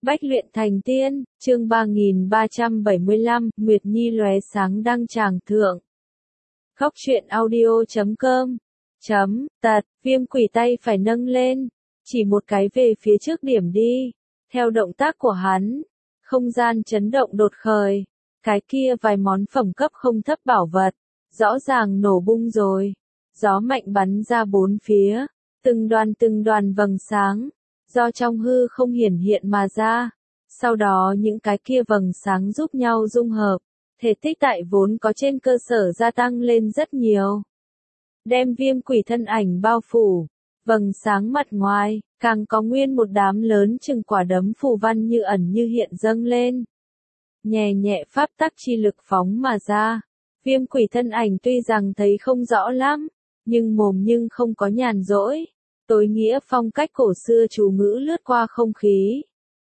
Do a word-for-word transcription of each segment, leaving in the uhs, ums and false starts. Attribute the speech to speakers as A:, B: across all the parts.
A: Bách luyện thành tiên, chương ba nghìn ba trăm bảy mươi lăm, Nguyệt Nhi lóe sáng đăng tràng thượng. Góc truyện audio chấm com chấm, tật, viêm quỷ tay phải nâng lên, chỉ một cái về phía trước điểm đi. Theo động tác của hắn, không gian chấn động đột khởi, cái kia vài món phẩm cấp không thấp bảo vật, rõ ràng nổ bung rồi. Gió mạnh bắn ra bốn phía, từng đoàn từng đoàn vầng sáng, do trong hư không hiển hiện mà ra. Sau đó những cái kia vầng sáng giúp nhau dung hợp, thể tích tại vốn có trên cơ sở gia tăng lên rất nhiều. Đem viêm quỷ thân ảnh bao phủ, vầng sáng mặt ngoài, càng có nguyên một đám lớn chừng quả đấm phù văn như ẩn như hiện dâng lên. Nhẹ nhẹ pháp tắc chi lực phóng mà ra, viêm quỷ thân ảnh tuy rằng thấy không rõ lắm, nhưng mồm nhưng không có nhàn rỗi. Tối nghĩa phong cách cổ xưa chú ngữ lướt qua không khí.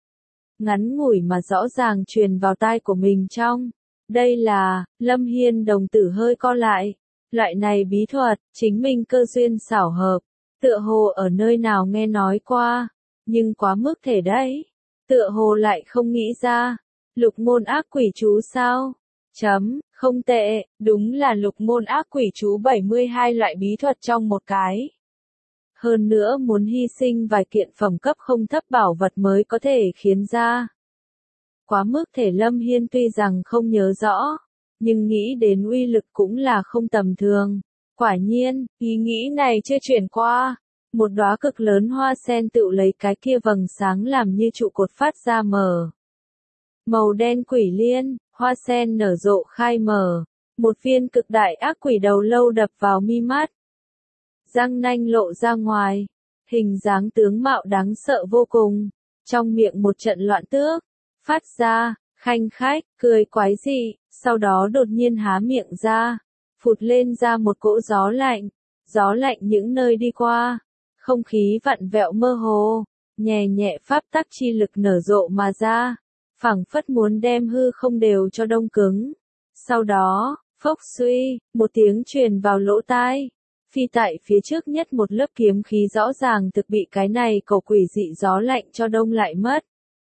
A: Ngắn ngủi mà rõ ràng truyền vào tai của mình trong. Đây là, Lâm Hiên đồng tử hơi co lại. Loại này bí thuật, chính mình cơ duyên xảo hợp. Tựa hồ ở nơi nào nghe nói qua. Nhưng quá mức thể đấy. Tựa hồ lại không nghĩ ra. Lục môn ác quỷ chú sao? Chấm, không tệ, đúng là lục môn ác quỷ chú bảy mươi hai loại bí thuật trong một cái. Hơn nữa muốn hy sinh vài kiện phẩm cấp không thấp bảo vật mới có thể khiến ra. Quá mức thể Lâm Hiên tuy rằng không nhớ rõ, nhưng nghĩ đến uy lực cũng là không tầm thường. Quả nhiên, ý nghĩ này chưa chuyển qua. Một đóa cực lớn hoa sen tự lấy cái kia vầng sáng làm như trụ cột phát ra mở. Màu đen quỷ liên, hoa sen nở rộ khai mở. Một viên cực đại ác quỷ đầu lâu đập vào mi mắt. Răng nanh lộ ra ngoài, hình dáng tướng mạo đáng sợ vô cùng, trong miệng một trận loạn tước, phát ra, khanh khách, cười quái dị, sau đó đột nhiên há miệng ra, phụt lên ra một cỗ gió lạnh, gió lạnh những nơi đi qua, không khí vặn vẹo mơ hồ, nhẹ nhẹ pháp tắc chi lực nở rộ mà ra, phảng phất muốn đem hư không đều cho đông cứng. Sau đó, phốc suy, một tiếng truyền vào lỗ tai. Phi tại phía trước nhất một lớp kiếm khí rõ ràng thực bị cái này cổ quỷ dị gió lạnh cho đông lại mất.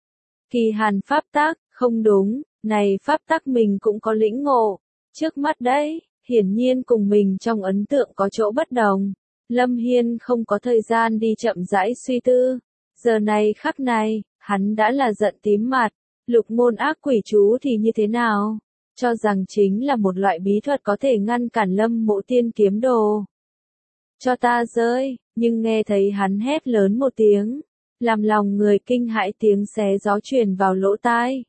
A: Kỳ hàn pháp tắc, không đúng, này pháp tắc mình cũng có lĩnh ngộ. Trước mắt đấy, hiển nhiên cùng mình trong ấn tượng có chỗ bất đồng. Lâm Hiên không có thời gian đi chậm rãi suy tư. Giờ này khắc này, hắn đã là giận tím mặt. Lục môn ác quỷ chú thì như thế nào? Cho rằng chính là một loại bí thuật có thể ngăn cản Lâm Mộ Tiên kiếm đồ. Cho ta rơi, nhưng nghe thấy hắn hét lớn một tiếng, làm lòng người kinh hãi tiếng xé gió truyền vào lỗ tai.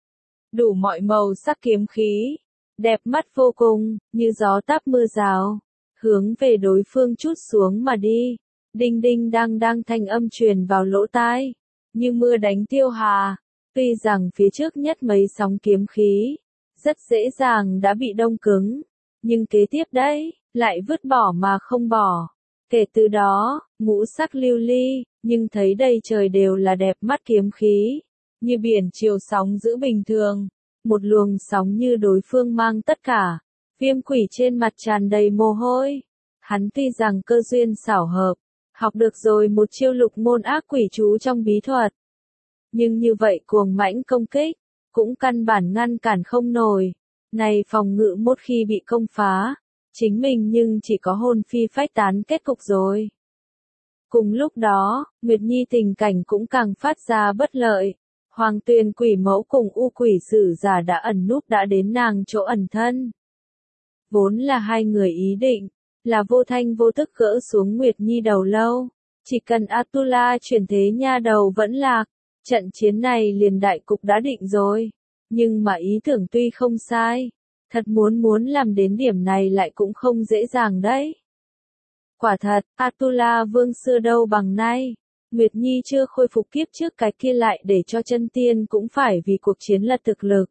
A: Đủ mọi màu sắc kiếm khí, đẹp mắt vô cùng, như gió táp mưa rào, hướng về đối phương trút xuống mà đi. Đinh đinh đang đang thanh âm truyền vào lỗ tai, như mưa đánh tiêu hà. Tuy rằng phía trước nhất mấy sóng kiếm khí, rất dễ dàng đã bị đông cứng, nhưng kế tiếp đấy, lại vứt bỏ mà không bỏ. Kể từ đó, ngũ sắc lưu ly, nhưng thấy đầy trời đều là đẹp mắt kiếm khí, như biển chiều sóng giữ bình thường, một luồng sóng như đối phương mang tất cả. Viêm quỷ trên mặt tràn đầy mồ hôi. Hắn tuy rằng cơ duyên xảo hợp, học được rồi một chiêu lục môn ác quỷ chú trong bí thuật. Nhưng như vậy cuồng mãnh công kích, cũng căn bản ngăn cản không nổi. Này phòng ngự một khi bị công phá, chính mình nhưng chỉ có hồn phi phách tán kết cục rồi. Cùng lúc đó, Nguyệt Nhi tình cảnh cũng càng phát ra bất lợi. Hoàng Tuyền quỷ mẫu cùng u quỷ sử giả đã ẩn núp đã đến nàng chỗ ẩn thân. Vốn là hai người ý định, là vô thanh vô thức gỡ xuống Nguyệt Nhi đầu lâu. Chỉ cần Atula chuyển thế nha đầu vẫn lạc, trận chiến này liền đại cục đã định rồi. Nhưng mà ý tưởng tuy không sai, thật muốn muốn làm đến điểm này lại cũng không dễ dàng đấy. Quả thật, Atula vương xưa đâu bằng nay. Nguyệt Nhi chưa khôi phục kiếp trước cái kia lại để cho chân tiên cũng phải vì cuộc chiến lật thực lực.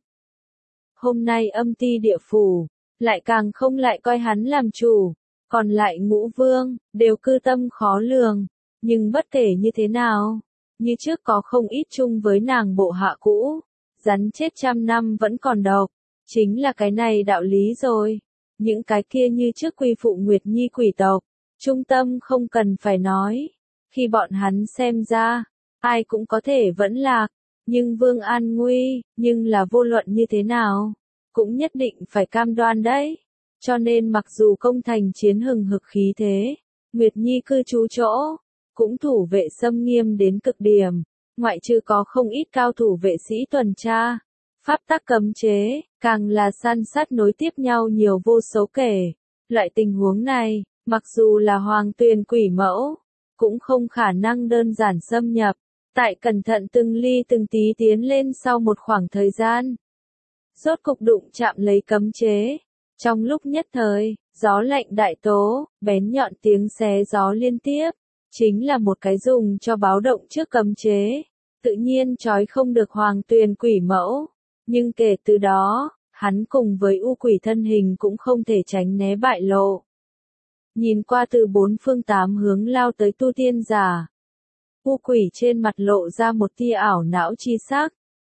A: Hôm nay âm ti địa phủ, lại càng không lại coi hắn làm chủ. Còn lại ngũ vương, đều cư tâm khó lường. Nhưng bất kể như thế nào, như trước có không ít chung với nàng bộ hạ cũ. Rắn chết trăm năm vẫn còn độc. Chính là cái này đạo lý rồi. Những cái kia như trước quy phụ Nguyệt Nhi quỷ tộc, trung tâm không cần phải nói. Khi bọn hắn xem ra, ai cũng có thể vẫn lạc, Nhưng Vương an nguy, nhưng là vô luận như thế nào, cũng nhất định phải cam đoan đấy. Cho nên mặc dù công thành chiến hừng hực khí thế, Nguyệt Nhi cư trú chỗ, cũng thủ vệ xâm nghiêm đến cực điểm, ngoại trừ có không ít cao thủ vệ sĩ tuần tra, pháp tắc cấm chế, càng là san sát nối tiếp nhau nhiều vô số kể. Loại tình huống này, mặc dù là Hoàng Tuyền quỷ mẫu, cũng không khả năng đơn giản xâm nhập, tại cẩn thận từng ly từng tí tiến lên sau một khoảng thời gian. Rốt cục đụng chạm lấy cấm chế. Trong lúc nhất thời, gió lạnh đại tố, bén nhọn tiếng xé gió liên tiếp, chính là một cái dùng cho báo động trước cấm chế. Tự nhiên trói không được Hoàng Tuyền quỷ mẫu, nhưng kể từ đó, hắn cùng với u quỷ thân hình cũng không thể tránh né bại lộ. Nhìn qua từ bốn phương tám hướng lao tới tu tiên giả, u quỷ trên mặt lộ ra một tia ảo não chi sắc.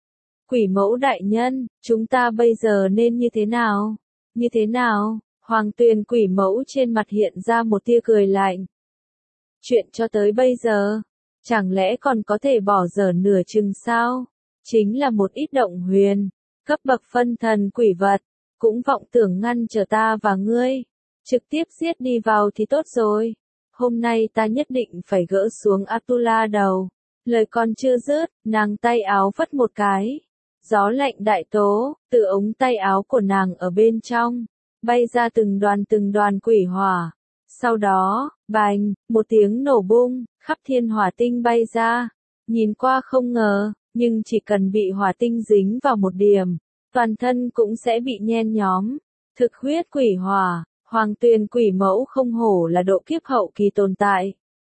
A: Quỷ mẫu đại nhân, chúng ta bây giờ nên như thế nào? Như thế nào? Hoàng Tuyền quỷ mẫu trên mặt hiện ra một tia cười lạnh. Chuyện cho tới bây giờ, chẳng lẽ còn có thể bỏ dở nửa chừng sao? Chính là một ít động huyền, cấp bậc phân thần quỷ vật, cũng vọng tưởng ngăn trở ta và ngươi. Trực tiếp giết đi vào thì tốt rồi. Hôm nay ta nhất định phải gỡ xuống Atula đầu. Lời còn chưa dứt, nàng tay áo phất một cái. Gió lạnh đại tố, từ ống tay áo của nàng ở bên trong, bay ra từng đoàn từng đoàn quỷ hỏa. Sau đó, bành, một tiếng nổ bung, khắp thiên hỏa tinh bay ra. Nhìn qua không ngờ, nhưng chỉ cần bị hỏa tinh dính vào một điểm, toàn thân cũng sẽ bị nhen nhóm. Thực huyết quỷ hỏa, Hoàng Tuyền quỷ mẫu không hổ là độ kiếp hậu kỳ tồn tại.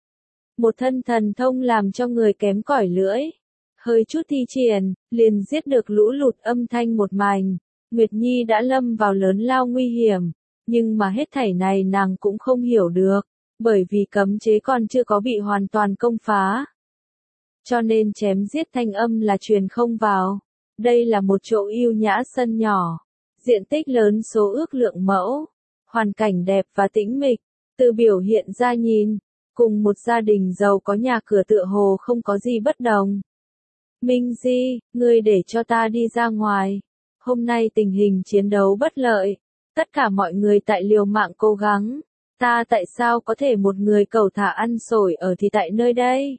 A: Một thân thần thông làm cho người kém cỏi lưỡi. Hơi chút thi triển, liền giết được lũ lụt âm thanh một mảnh. Nguyệt Nhi đã lâm vào lớn lao nguy hiểm, nhưng mà hết thảy này nàng cũng không hiểu được, bởi vì cấm chế còn chưa có bị hoàn toàn công phá. Cho nên chém giết thanh âm là truyền không vào. Đây là một chỗ yêu nhã sân nhỏ, diện tích lớn số ước lượng mẫu, hoàn cảnh đẹp và tĩnh mịch, từ biểu hiện ra nhìn, cùng một gia đình giàu có nhà cửa tựa hồ không có gì bất đồng. Minh Di, ngươi để cho ta đi ra ngoài. Hôm nay tình hình chiến đấu bất lợi, tất cả mọi người tại liều mạng cố gắng, ta tại sao có thể một người cầu thả ăn xổi ở thì tại nơi đây?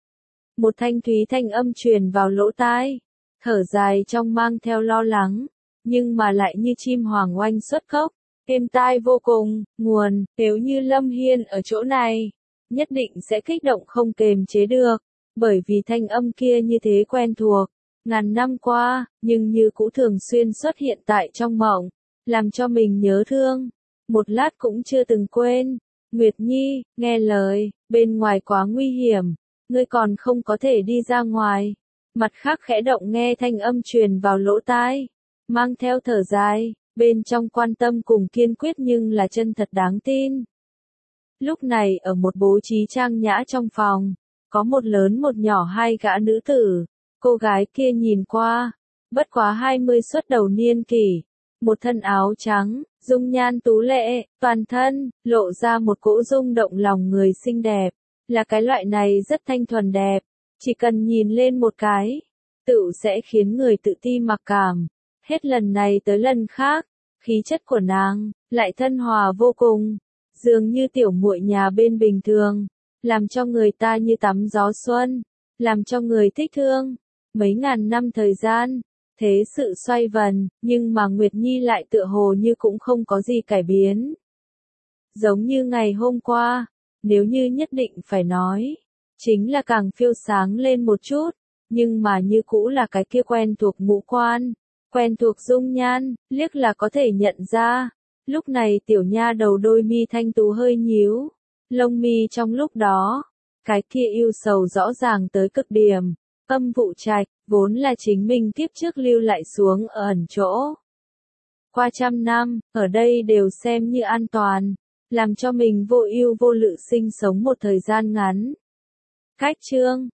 A: Một thanh thúy thanh âm truyền vào lỗ tai, thở dài trong mang theo lo lắng, nhưng mà lại như chim hoàng oanh xuất khóc, êm tai vô cùng. Nguồn, nếu như Lâm Hiên ở chỗ này, nhất định sẽ kích động không kềm chế được, bởi vì thanh âm kia như thế quen thuộc, ngàn năm qua, nhưng như cũ thường xuyên xuất hiện tại trong mộng, làm cho mình nhớ thương, một lát cũng chưa từng quên. Nguyệt Nhi, nghe lời, bên ngoài quá nguy hiểm, ngươi còn không có thể đi ra ngoài. Mặt khác khẽ động nghe thanh âm truyền vào lỗ tai, mang theo thở dài, bên trong quan tâm cùng kiên quyết nhưng là chân thật đáng tin. Lúc này ở một bố trí trang nhã trong phòng, có một lớn một nhỏ hai gã nữ tử, cô gái kia nhìn qua, bất quá hai mươi xuất đầu niên kỷ, một thân áo trắng, dung nhan tú lệ, toàn thân, lộ ra một cỗ rung động lòng người xinh đẹp, là cái loại này rất thanh thuần đẹp, chỉ cần nhìn lên một cái, tự sẽ khiến người tự ti mặc cảm, hết lần này tới lần khác, khí chất của nàng, lại thân hòa vô cùng, dường như tiểu muội nhà bên bình thường, làm cho người ta như tắm gió xuân, làm cho người thích thương. Mấy ngàn năm thời gian, thế sự xoay vần, nhưng mà Nguyệt Nhi lại tựa hồ như cũng không có gì cải biến. Giống như ngày hôm qua, nếu như nhất định phải nói, chính là càng phiêu sáng lên một chút, nhưng mà như cũ là cái kia quen thuộc ngũ quan, quen thuộc dung nhan, liếc là có thể nhận ra. Lúc này tiểu nha đầu đôi mi thanh tú hơi nhíu, lông mi trong lúc đó, cái kia yêu sầu rõ ràng tới cực điểm. Âm vụ trạch, vốn là chính mình kiếp trước lưu lại xuống ở ẩn chỗ. Qua trăm năm, ở đây đều xem như an toàn, làm cho mình vô ưu vô lự sinh sống một thời gian ngắn. Cách chương